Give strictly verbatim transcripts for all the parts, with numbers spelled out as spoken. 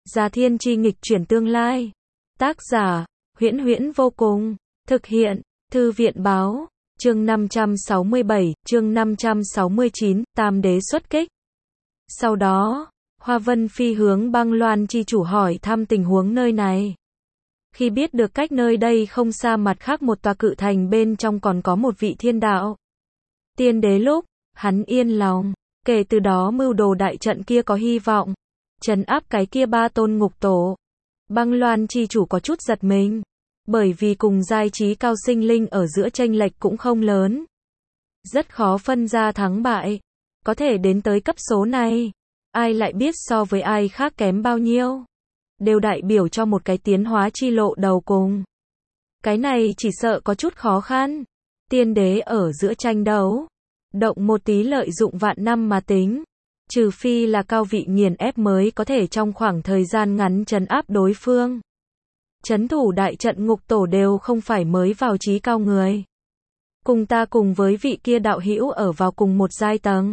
Già Thiên Chi nghịch chuyển tương lai. Tác giả, Huyễn Huyễn vô cùng. Thực hiện, Thư viện báo. Chương năm trăm sáu mươi bảy, chương năm trăm sáu mươi chín, Tam đế xuất kích. Sau đó, Hoa Vân Phi hướng Băng Loan chi chủ hỏi thăm tình huống nơi này. Khi biết được cách nơi đây không xa mặt khác một tòa cự thành bên trong còn có một vị thiên đạo tiên đế lúc, hắn yên lòng, kể từ đó mưu đồ đại trận kia có hy vọng, trấn áp cái kia ba tôn ngục tổ. Băng Loan chi chủ có chút giật mình, bởi vì cùng giai trí cao sinh linh ở giữa chênh lệch cũng không lớn. Rất khó phân ra thắng bại, có thể đến tới cấp số này, ai lại biết so với ai khác kém bao nhiêu, đều đại biểu cho một cái tiến hóa chi lộ đầu cùng. Cái này chỉ sợ có chút khó khăn, tiên đế ở giữa tranh đấu, động một tí lợi dụng vạn năm mà tính, trừ phi là cao vị nghiền ép mới có thể trong khoảng thời gian ngắn trấn áp đối phương. Trấn thủ đại trận ngục tổ đều không phải mới vào trí cao người. Cùng ta cùng với vị kia đạo hữu ở vào cùng một giai tầng.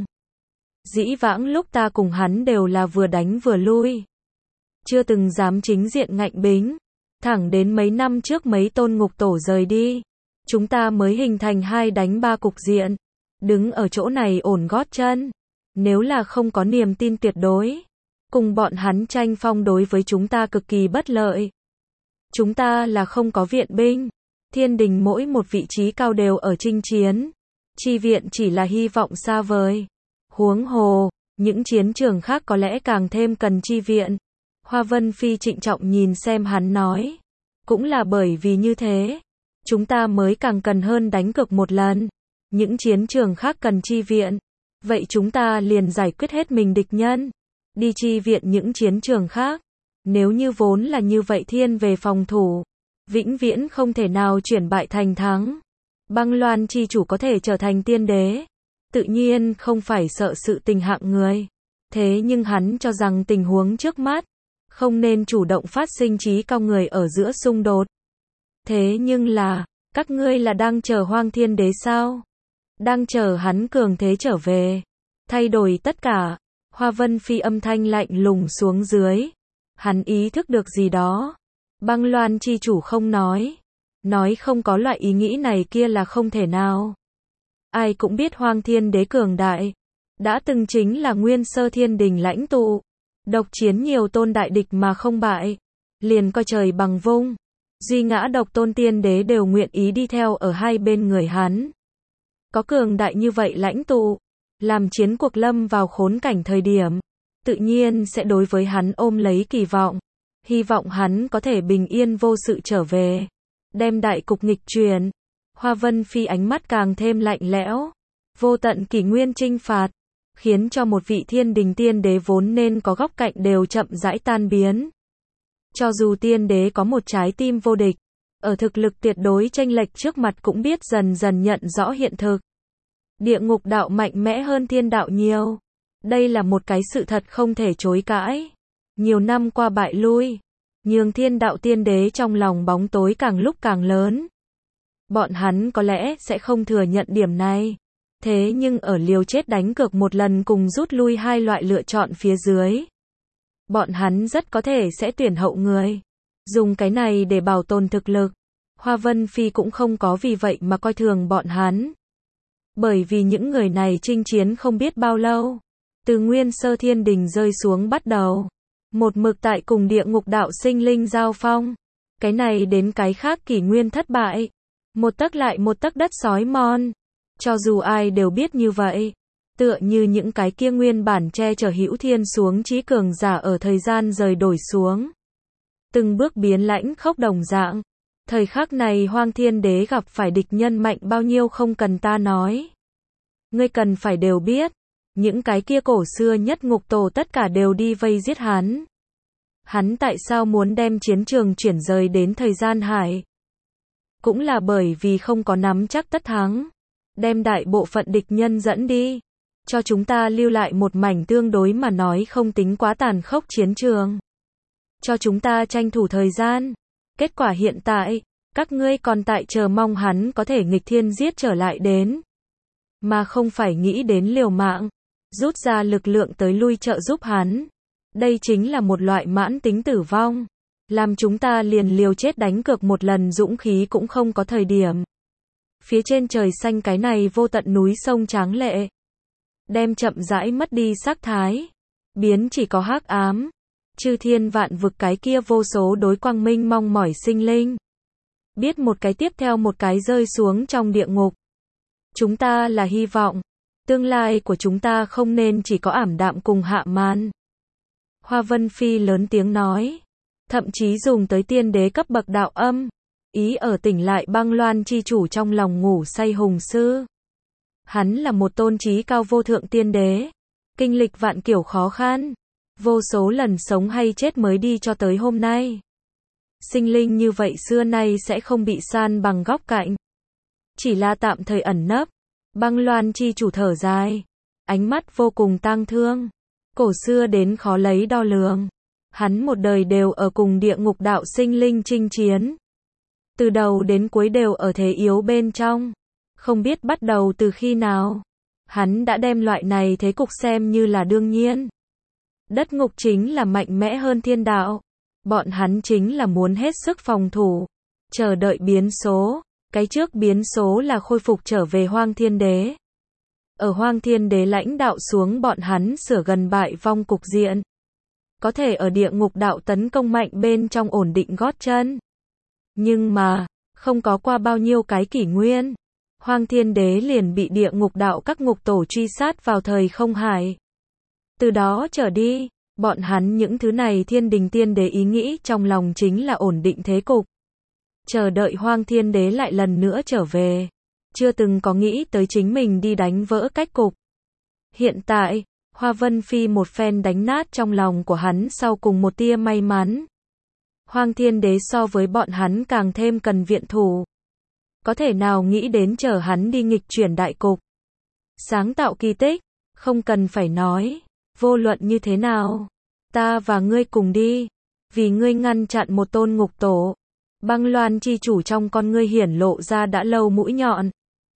Dĩ vãng lúc ta cùng hắn đều là vừa đánh vừa lui, chưa từng dám chính diện ngạnh bính. Thẳng đến mấy năm trước mấy tôn ngục tổ rời đi, chúng ta mới hình thành hai đánh ba cục diện, đứng ở chỗ này ổn gót chân. Nếu là không có niềm tin tuyệt đối, cùng bọn hắn tranh phong đối với chúng ta cực kỳ bất lợi. Chúng ta là không có viện binh, thiên đình mỗi một vị trí cao đều ở chinh chiến, chi viện chỉ là hy vọng xa vời. Huống hồ, những chiến trường khác có lẽ càng thêm cần chi viện. Hoa Vân Phi trịnh trọng nhìn xem hắn nói, cũng là bởi vì như thế, chúng ta mới càng cần hơn đánh cược một lần. Những chiến trường khác cần chi viện, vậy chúng ta liền giải quyết hết mình địch nhân, đi chi viện những chiến trường khác. Nếu như vốn là như vậy thiên về phòng thủ, vĩnh viễn không thể nào chuyển bại thành thắng. Băng Loan chi chủ có thể trở thành tiên đế, tự nhiên không phải sợ sự tình hạng người. Thế nhưng hắn cho rằng tình huống trước mắt, không nên chủ động phát sinh trí cao người ở giữa xung đột. Thế nhưng là, các ngươi là đang chờ Hoang Thiên Đế sao? Đang chờ hắn cường thế trở về, thay đổi tất cả. Hoa Vân Phi âm thanh lạnh lùng xuống dưới. Hắn ý thức được gì đó. Băng Loan chi chủ không nói. Nói không có loại ý nghĩ này kia là không thể nào. Ai cũng biết Hoang Thiên Đế cường đại, đã từng chính là nguyên sơ thiên đình lãnh tụ, độc chiến nhiều tôn đại địch mà không bại, liền coi trời bằng vung. Duy ngã độc tôn tiên đế đều nguyện ý đi theo ở hai bên người hắn. Có cường đại như vậy lãnh tụ, làm chiến cuộc lâm vào khốn cảnh thời điểm, tự nhiên sẽ đối với hắn ôm lấy kỳ vọng, hy vọng hắn có thể bình yên vô sự trở về, đem đại cục nghịch chuyển. Hoa Vân Phi ánh mắt càng thêm lạnh lẽo, vô tận kỷ nguyên chinh phạt, khiến cho một vị thiên đình tiên đế vốn nên có góc cạnh đều chậm rãi tan biến. Cho dù tiên đế có một trái tim vô địch, ở thực lực tuyệt đối chênh lệch trước mặt cũng biết dần dần nhận rõ hiện thực. Địa ngục đạo mạnh mẽ hơn thiên đạo nhiều. Đây là một cái sự thật không thể chối cãi. Nhiều năm qua bại lui, nhường thiên đạo tiên đế trong lòng bóng tối càng lúc càng lớn. Bọn hắn có lẽ sẽ không thừa nhận điểm này. Thế nhưng ở liều chết đánh cược một lần cùng rút lui hai loại lựa chọn phía dưới, bọn hắn rất có thể sẽ tuyển hậu người, dùng cái này để bảo tồn thực lực. Hoa Vân Phi cũng không có vì vậy mà coi thường bọn hắn. Bởi vì những người này chinh chiến không biết bao lâu, từ nguyên sơ thiên đình rơi xuống bắt đầu, một mực tại cùng địa ngục đạo sinh linh giao phong. Cái này đến cái khác kỷ nguyên thất bại, một tấc lại một tấc đất sói mòn. Cho dù ai đều biết như vậy, tựa như những cái kia nguyên bản che chở hữu thiên xuống trí cường giả ở thời gian rời đổi xuống, từng bước biến lãnh khốc đồng dạng. Thời khắc này Hoang Thiên Đế gặp phải địch nhân mạnh bao nhiêu không cần ta nói. Ngươi cần phải đều biết, những cái kia cổ xưa nhất ngục tổ tất cả đều đi vây giết hắn. Hắn tại sao muốn đem chiến trường chuyển rời đến thời gian hải? Cũng là bởi vì không có nắm chắc tất thắng, đem đại bộ phận địch nhân dẫn đi, cho chúng ta lưu lại một mảnh tương đối mà nói không tính quá tàn khốc chiến trường, cho chúng ta tranh thủ thời gian. Kết quả hiện tại, các ngươi còn tại chờ mong hắn có thể nghịch thiên giết trở lại đến, mà không phải nghĩ đến liều mạng, rút ra lực lượng tới lui trợ giúp hắn. Đây chính là một loại mãn tính tử vong. Làm chúng ta liền liều chết đánh cược một lần dũng khí cũng không có thời điểm. Phía trên trời xanh cái này vô tận núi sông tráng lệ. Đem chậm rãi mất đi sắc thái. Biến chỉ có hắc ám. Chư thiên vạn vực cái kia vô số đối quang minh mong mỏi sinh linh. Biết một cái tiếp theo một cái rơi xuống trong địa ngục. Chúng ta là hy vọng. Tương lai của chúng ta không nên chỉ có ảm đạm cùng hạ man. Hoa Vân Phi lớn tiếng nói. Thậm chí dùng tới tiên đế cấp bậc đạo âm. Ý ở tỉnh lại băng loan chi chủ trong lòng ngủ say hùng sư. Hắn là một tôn trí cao vô thượng tiên đế. Kinh lịch vạn kiểu khó khăn. Vô số lần sống hay chết mới đi cho tới hôm nay. Sinh linh như vậy xưa nay sẽ không bị san bằng góc cạnh. Chỉ là tạm thời ẩn nấp. Băng loan chi chủ thở dài. Ánh mắt vô cùng tang thương. Cổ xưa đến khó lấy đo lường. Hắn một đời đều ở cùng địa ngục đạo sinh linh chinh chiến. Từ đầu đến cuối đều ở thế yếu bên trong. Không biết bắt đầu từ khi nào. Hắn đã đem loại này thế cục xem như là đương nhiên. Đất ngục chính là mạnh mẽ hơn thiên đạo. Bọn hắn chính là muốn hết sức phòng thủ. Chờ đợi biến số. Cái trước biến số là khôi phục trở về Hoang Thiên Đế. Ở Hoang Thiên Đế lãnh đạo xuống bọn hắn sửa gần bại vong cục diện. Có thể ở địa ngục đạo tấn công mạnh bên trong ổn định gót chân. Nhưng mà, không có qua bao nhiêu cái kỷ nguyên. Hoang Thiên Đế liền bị địa ngục đạo các ngục tổ truy sát vào thời không hải. Từ đó trở đi, bọn hắn những thứ này thiên đình tiên đế ý nghĩ trong lòng chính là ổn định thế cục. Chờ đợi Hoang Thiên Đế lại lần nữa trở về. Chưa từng có nghĩ tới chính mình đi đánh vỡ cách cục. Hiện tại, Hoa Vân Phi một phen đánh nát trong lòng của hắn sau cùng một tia may mắn. Hoang Thiên Đế so với bọn hắn càng thêm cần viện thủ. Có thể nào nghĩ đến chờ hắn đi nghịch chuyển đại cục. Sáng tạo kỳ tích, không cần phải nói. Vô luận như thế nào, ta và ngươi cùng đi. Vì ngươi ngăn chặn một tôn ngục tổ. Băng loan chi chủ trong con ngươi hiển lộ ra đã lâu mũi nhọn.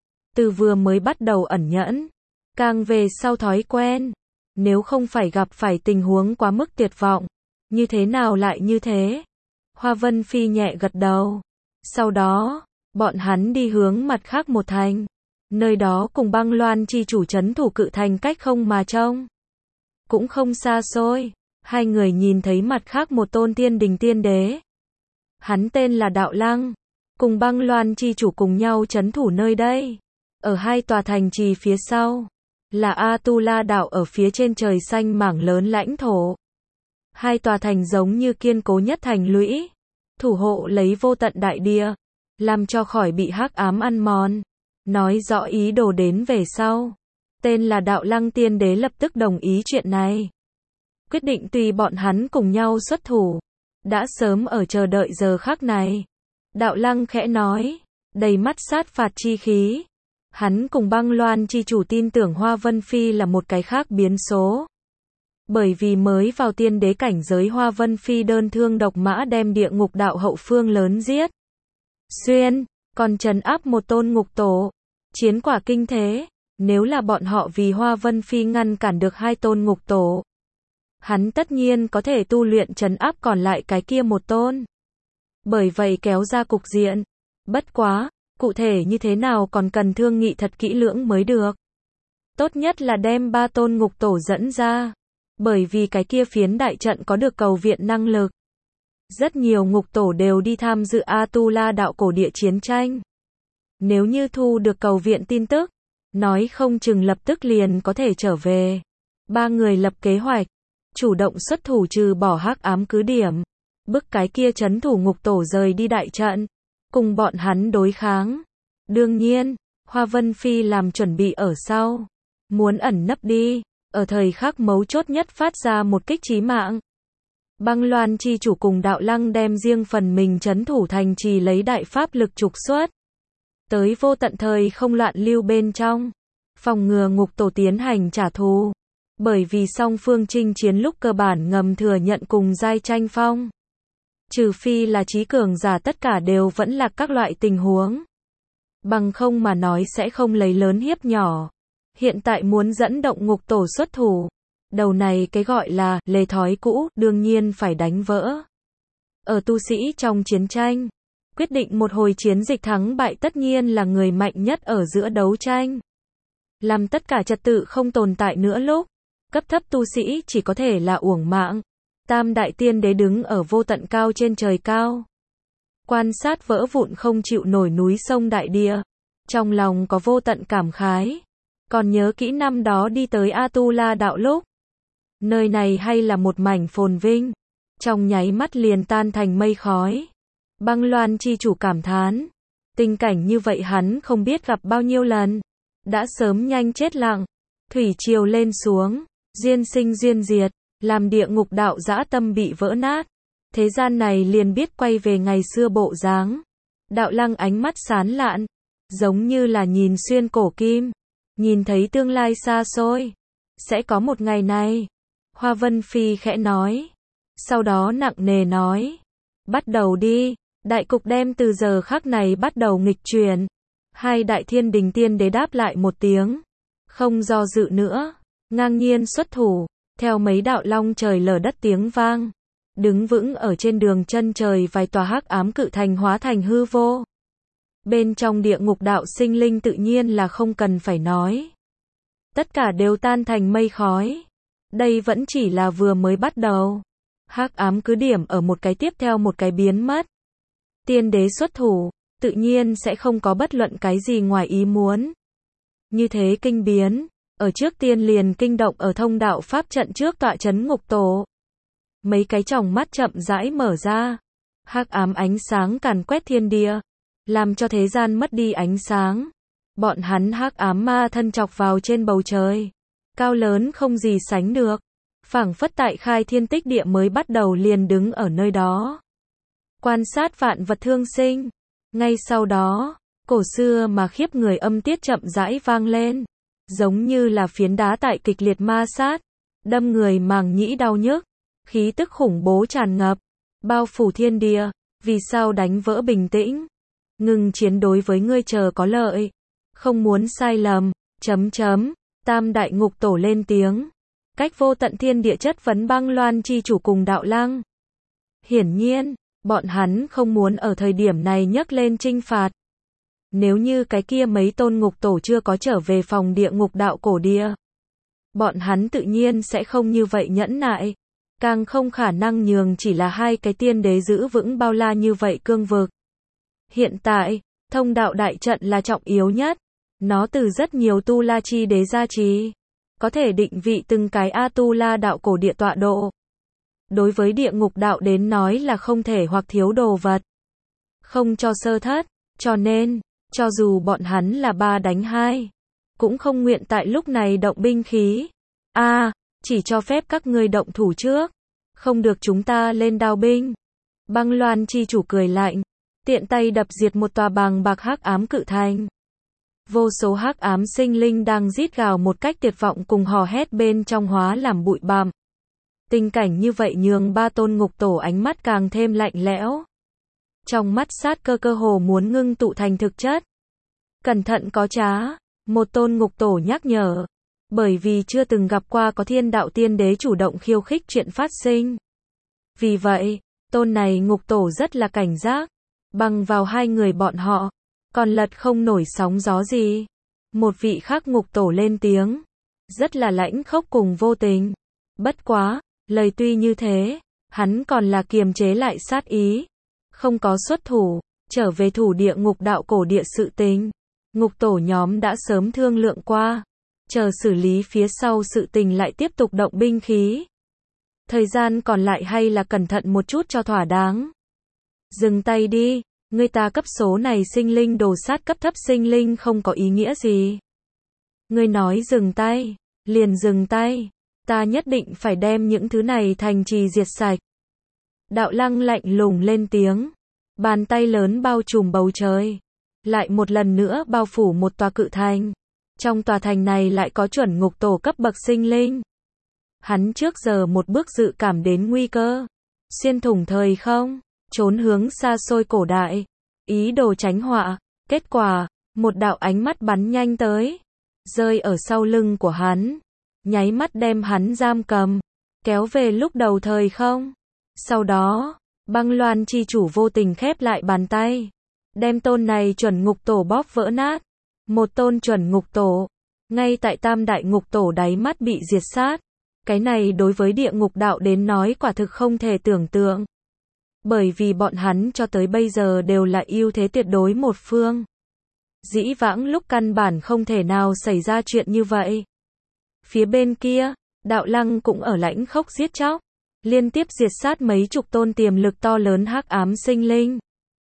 Từ vừa mới bắt đầu ẩn nhẫn, càng về sau thói quen. Nếu không phải gặp phải tình huống quá mức tuyệt vọng, như thế nào lại như thế? Hoa Vân Phi nhẹ gật đầu. Sau đó, bọn hắn đi hướng mặt khác một thành. Nơi đó cùng băng loan chi chủ trấn thủ cự thành cách không mà trông. Cũng không xa xôi, hai người nhìn thấy mặt khác một tôn tiên đình tiên đế. Hắn tên là Đạo Lăng, cùng băng loan chi chủ cùng nhau trấn thủ nơi đây. Ở hai tòa thành trì phía sau, là A-tu-la đạo ở phía trên trời xanh mảng lớn lãnh thổ. Hai tòa thành giống như kiên cố nhất thành lũy, thủ hộ lấy vô tận đại địa, làm cho khỏi bị hắc ám ăn mòn. Nói rõ ý đồ đến về sau. Tên là Đạo Lăng tiên đế lập tức đồng ý chuyện này. Quyết định tùy bọn hắn cùng nhau xuất thủ. Đã sớm ở chờ đợi giờ khắc này. Đạo Lăng khẽ nói, đầy mắt sát phạt chi khí. Hắn cùng băng loan chi chủ tin tưởng Hoa Vân Phi là một cái khác biến số. Bởi vì mới vào tiên đế cảnh giới Hoa Vân Phi đơn thương độc mã đem địa ngục đạo hậu phương lớn giết. Xuyên, còn trấn áp một tôn ngục tổ. Chiến quả kinh thế, nếu là bọn họ vì Hoa Vân Phi ngăn cản được hai tôn ngục tổ. Hắn tất nhiên có thể tu luyện trấn áp còn lại cái kia một tôn. Bởi vậy kéo ra cục diện. Bất quá, cụ thể như thế nào còn cần thương nghị thật kỹ lưỡng mới được. Tốt nhất là đem ba tôn ngục tổ dẫn ra. Bởi vì cái kia phiến đại trận có được cầu viện năng lực. Rất nhiều ngục tổ đều đi tham dự A-tu-la đạo cổ địa chiến tranh. Nếu như thu được cầu viện tin tức, nói không chừng lập tức liền có thể trở về. Ba người lập kế hoạch, chủ động xuất thủ trừ bỏ hắc ám cứ điểm. Bức cái kia trấn thủ ngục tổ rời đi đại trận, cùng bọn hắn đối kháng. Đương nhiên, Hoa Vân Phi làm chuẩn bị ở sau. Muốn ẩn nấp đi, ở thời khắc mấu chốt nhất phát ra một kích chí mạng. Băng loan chi chủ cùng Đạo Lăng đem riêng phần mình trấn thủ thành trì lấy đại pháp lực trục xuất. Tới vô tận thời không loạn lưu bên trong. Phòng ngừa ngục tổ tiến hành trả thù. Bởi vì song phương chinh chiến lúc cơ bản ngầm thừa nhận cùng giai tranh phong. Trừ phi là trí cường giả tất cả đều vẫn là các loại tình huống. Bằng không mà nói sẽ không lấy lớn hiếp nhỏ. Hiện tại muốn dẫn động ngục tổ xuất thủ. Đầu này cái gọi là lề thói cũ, đương nhiên phải đánh vỡ. Ở tu sĩ trong chiến tranh, quyết định một hồi chiến dịch thắng bại tất nhiên là người mạnh nhất ở giữa đấu tranh. Làm tất cả trật tự không tồn tại nữa lúc, cấp thấp tu sĩ chỉ có thể là uổng mạng. Tam đại tiên đế đứng ở vô tận cao trên trời cao. Quan sát vỡ vụn không chịu nổi núi sông đại địa. Trong lòng có vô tận cảm khái. Còn nhớ kỹ năm đó đi tới Atula đạo lúc. Nơi này hay là một mảnh phồn vinh. Trong nháy mắt liền tan thành mây khói. Băng Loan chi chủ cảm thán. Tình cảnh như vậy hắn không biết gặp bao nhiêu lần. Đã sớm nhanh chết lặng. Thủy triều lên xuống. Duyên sinh duyên diệt. Làm địa ngục đạo dã tâm bị vỡ nát. Thế gian này liền biết quay về ngày xưa bộ dáng. Đạo Lăng ánh mắt sán lạn. Giống như là nhìn xuyên cổ kim. Nhìn thấy tương lai xa xôi. Sẽ có một ngày này. Hoa Vân Phi khẽ nói. Sau đó nặng nề nói. Bắt đầu đi. Đại cục đem từ giờ khắc này bắt đầu nghịch chuyển. Hai đại thiên đình tiên đế đáp lại một tiếng. Không do dự nữa. Ngang nhiên xuất thủ. Theo mấy đạo long trời lở đất tiếng vang. Đứng vững ở trên đường chân trời vài tòa hắc ám cự thành hóa thành hư vô. Bên trong địa ngục đạo sinh linh tự nhiên là không cần phải nói. Tất cả đều tan thành mây khói. Đây vẫn chỉ là vừa mới bắt đầu. Hắc ám cứ điểm ở một cái tiếp theo một cái biến mất. Tiên đế xuất thủ, tự nhiên sẽ không có bất luận cái gì ngoài ý muốn. Như thế kinh biến, ở trước tiên liền kinh động ở thông đạo pháp trận trước tọa trấn ngục tổ. Mấy cái tròng mắt chậm rãi mở ra. Hắc ám ánh sáng càn quét thiên địa, làm cho thế gian mất đi ánh sáng. Bọn hắn hắc ám ma thân chọc vào trên bầu trời, cao lớn không gì sánh được. Phảng phất tại khai thiên tích địa mới bắt đầu liền đứng ở nơi đó. Quan sát vạn vật thương sinh. Ngay sau đó, cổ xưa mà khiếp người âm tiết chậm rãi vang lên. Giống như là phiến đá tại kịch liệt ma sát. Đâm người màng nhĩ đau nhức. Khí tức khủng bố tràn ngập. Bao phủ thiên địa. Vì sao đánh vỡ bình tĩnh? Ngừng chiến đối với ngươi chờ có lợi. Không muốn sai lầm. Chấm chấm. Tam đại ngục tổ lên tiếng. Cách vô tận thiên địa chất vấn Băng Loan chi chủ cùng Đạo Lăng. Hiển nhiên, bọn hắn không muốn ở thời điểm này nhấc lên trinh phạt. Nếu như cái kia mấy tôn ngục tổ chưa có trở về phòng địa ngục đạo cổ địa, bọn hắn tự nhiên sẽ không như vậy nhẫn nại. Càng không khả năng nhường chỉ là hai cái tiên đế giữ vững bao la như vậy cương vực. Hiện tại, thông đạo đại trận là trọng yếu nhất. Nó từ rất nhiều tu la chi đế gia trì. Có thể định vị từng cái Atula đạo cổ địa tọa độ. Đối với địa ngục đạo đến nói là không thể hoặc thiếu đồ vật. Không cho sơ thất, cho nên, cho dù bọn hắn là ba đánh hai, cũng không nguyện tại lúc này động binh khí. A, à, chỉ cho phép các ngươi động thủ trước, không được chúng ta lên đao binh. Băng Loan chi chủ cười lạnh, tiện tay đập diệt một tòa bàng bạc hắc ám cự thành. Vô số hắc ám sinh linh đang rít gào một cách tuyệt vọng cùng hò hét bên trong hóa làm bụi bặm. Tình cảnh như vậy nhường ba tôn ngục tổ ánh mắt càng thêm lạnh lẽo. Trong mắt sát cơ cơ hồ muốn ngưng tụ thành thực chất. Cẩn thận có trá, một tôn ngục tổ nhắc nhở. Bởi vì chưa từng gặp qua có thiên đạo tiên đế chủ động khiêu khích chuyện phát sinh. Vì vậy, tôn này ngục tổ rất là cảnh giác. Bằng vào hai người bọn họ, còn lật không nổi sóng gió gì. Một vị khác ngục tổ lên tiếng. Rất là lãnh khốc cùng vô tình. Bất quá, lời tuy như thế, hắn còn là kiềm chế lại sát ý. Không có xuất thủ, trở về thủ địa ngục đạo cổ địa sự tình. Ngục tổ nhóm đã sớm thương lượng qua. Chờ xử lý phía sau sự tình lại tiếp tục động binh khí. Thời gian còn lại hay là cẩn thận một chút cho thỏa đáng. Dừng tay đi. Người ta cấp số này sinh linh đồ sát cấp thấp sinh linh không có ý nghĩa gì. Ngươi nói dừng tay, liền dừng tay. Ta nhất định phải đem những thứ này thành trì diệt sạch. Đạo Lăng lạnh lùng lên tiếng. Bàn tay lớn bao trùm bầu trời. Lại một lần nữa bao phủ một tòa cự thành. Trong tòa thành này lại có chuẩn ngục tổ cấp bậc sinh linh. Hắn trước giờ một bước dự cảm đến nguy cơ. Xuyên thủng thời không. Trốn hướng xa xôi cổ đại, ý đồ tránh họa, kết quả, một đạo ánh mắt bắn nhanh tới, rơi ở sau lưng của hắn. nháy mắt đem hắn giam cầm, kéo về lúc đầu thời không. Sau đó, Băng Loan chi chủ vô tình khép lại bàn tay, đem tôn này chuẩn ngục tổ bóp vỡ nát. Một tôn chuẩn ngục tổ, ngay tại tam đại ngục tổ đáy mắt bị diệt sát. Cái này đối với địa ngục đạo đến nói quả thực không thể tưởng tượng. Bởi vì bọn hắn cho tới bây giờ đều là ưu thế tuyệt đối một phương. Dĩ vãng lúc căn bản không thể nào xảy ra chuyện như vậy. Phía bên kia, Đạo Lăng cũng ở lãnh khốc giết chóc, liên tiếp diệt sát mấy chục tôn tiềm lực to lớn hắc ám sinh linh.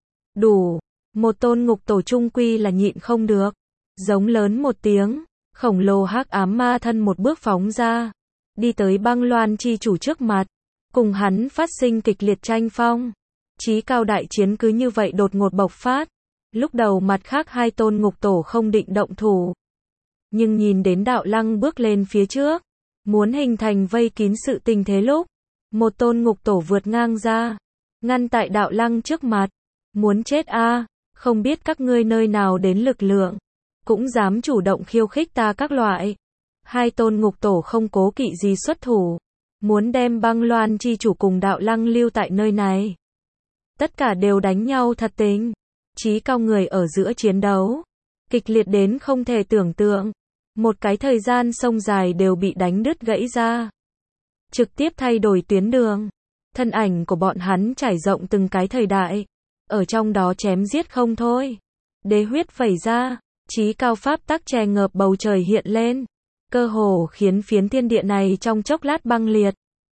Đủ, một tôn ngục tổ trung quy là nhịn không được, giống lớn một tiếng, khổng lồ hắc ám ma thân một bước phóng ra, đi tới Băng Loan chi chủ trước mặt, cùng hắn phát sinh kịch liệt tranh phong. Chí cao đại chiến cứ như vậy đột ngột bộc phát. Lúc đầu mặt khác hai tôn ngục tổ không định động thủ, nhưng nhìn đến Đạo Lăng bước lên phía trước, muốn hình thành vây kín sự tình thế lúc, một tôn ngục tổ vượt ngang ra, ngăn tại Đạo Lăng trước mặt. Muốn chết a, à, không biết các ngươi nơi nào đến lực lượng, cũng dám chủ động khiêu khích ta các loại. Hai tôn ngục tổ không cố kỵ gì xuất thủ, muốn đem Băng Loan chi chủ cùng Đạo Lăng lưu tại nơi này. Tất cả đều đánh nhau thật tình. Chí cao người ở giữa chiến đấu, kịch liệt đến không thể tưởng tượng. Một cái thời gian sông dài đều bị đánh đứt gãy ra, trực tiếp thay đổi tuyến đường. Thân ảnh của bọn hắn trải rộng từng cái thời đại, ở trong đó chém giết không thôi. Đế huyết vẩy ra, chí cao pháp tắc che ngợp bầu trời hiện lên, cơ hồ khiến phiến thiên địa này trong chốc lát băng liệt.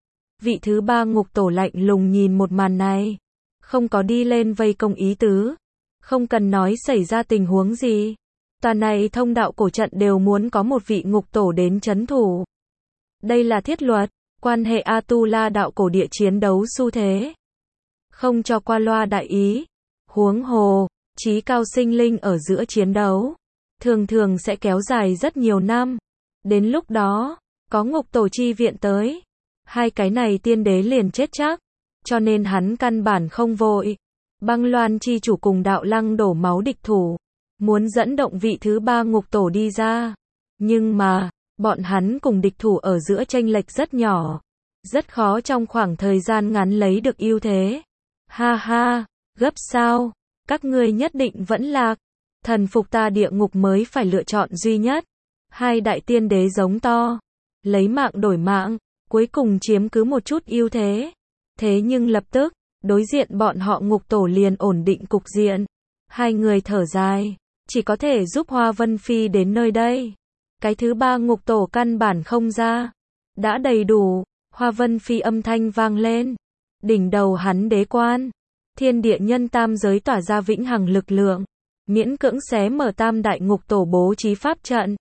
Vị thứ ba ngục tổ lạnh lùng nhìn một màn này, không có đi lên vây công ý tứ. Không cần nói xảy ra tình huống gì, toàn này thông đạo cổ trận đều muốn có một vị ngục tổ đến trấn thủ. Đây là thiết luật, quan hệ Atula đạo cổ địa chiến đấu xu thế. Không cho qua loa đại ý. Huống hồ, chí cao sinh linh ở giữa chiến đấu, thường thường sẽ kéo dài rất nhiều năm. Đến lúc đó, có ngục tổ chi viện tới, hai cái này tiên đế liền chết chắc, cho nên hắn căn bản không vội. Băng Loan chi chủ cùng Đạo Lăng đổ máu địch thủ, muốn dẫn động vị thứ ba ngục tổ đi ra. Nhưng mà, bọn hắn cùng địch thủ ở giữa chênh lệch rất nhỏ, rất khó trong khoảng thời gian ngắn lấy được ưu thế. Ha ha, gấp sao? Các ngươi nhất định vẫn lạc. Thần phục ta địa ngục mới phải lựa chọn duy nhất. Hai đại tiên đế giống to, lấy mạng đổi mạng, cuối cùng chiếm cứ một chút ưu thế. Thế nhưng lập tức, đối diện bọn họ ngục tổ liền ổn định cục diện. Hai người thở dài, chỉ có thể giúp Hoa Vân Phi đến nơi đây. Cái thứ ba ngục tổ căn bản không ra. Đã đầy đủ, Hoa Vân Phi âm thanh vang lên. Đỉnh đầu hắn đế quan, thiên địa nhân tam giới tỏa ra vĩnh hằng lực lượng, miễn cưỡng xé mở tam đại ngục tổ bố trí pháp trận.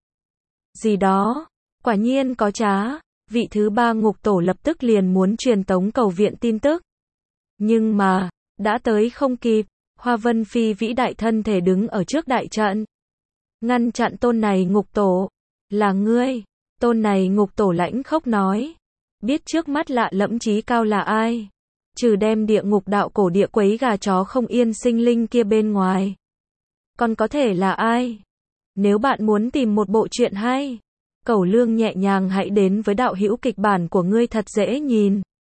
Gì đó, quả nhiên có trá, vị thứ ba ngục tổ lập tức liền muốn truyền tống cầu viện tin tức. Nhưng mà, đã tới không kịp, Hoa Vân Phi vĩ đại thân thể đứng ở trước đại trận, ngăn chặn tôn này ngục tổ. Là ngươi, tôn này ngục tổ lãnh khốc nói. Biết trước mắt lạ lẫm chí cao là ai? Trừ đem địa ngục đạo cổ địa quấy gà chó không yên sinh linh kia bên ngoài, còn có thể là ai? Nếu bạn muốn tìm một bộ truyện hay, Cẩu Lương nhẹ nhàng hãy đến với đạo hữu kịch bản của ngươi thật dễ nhìn.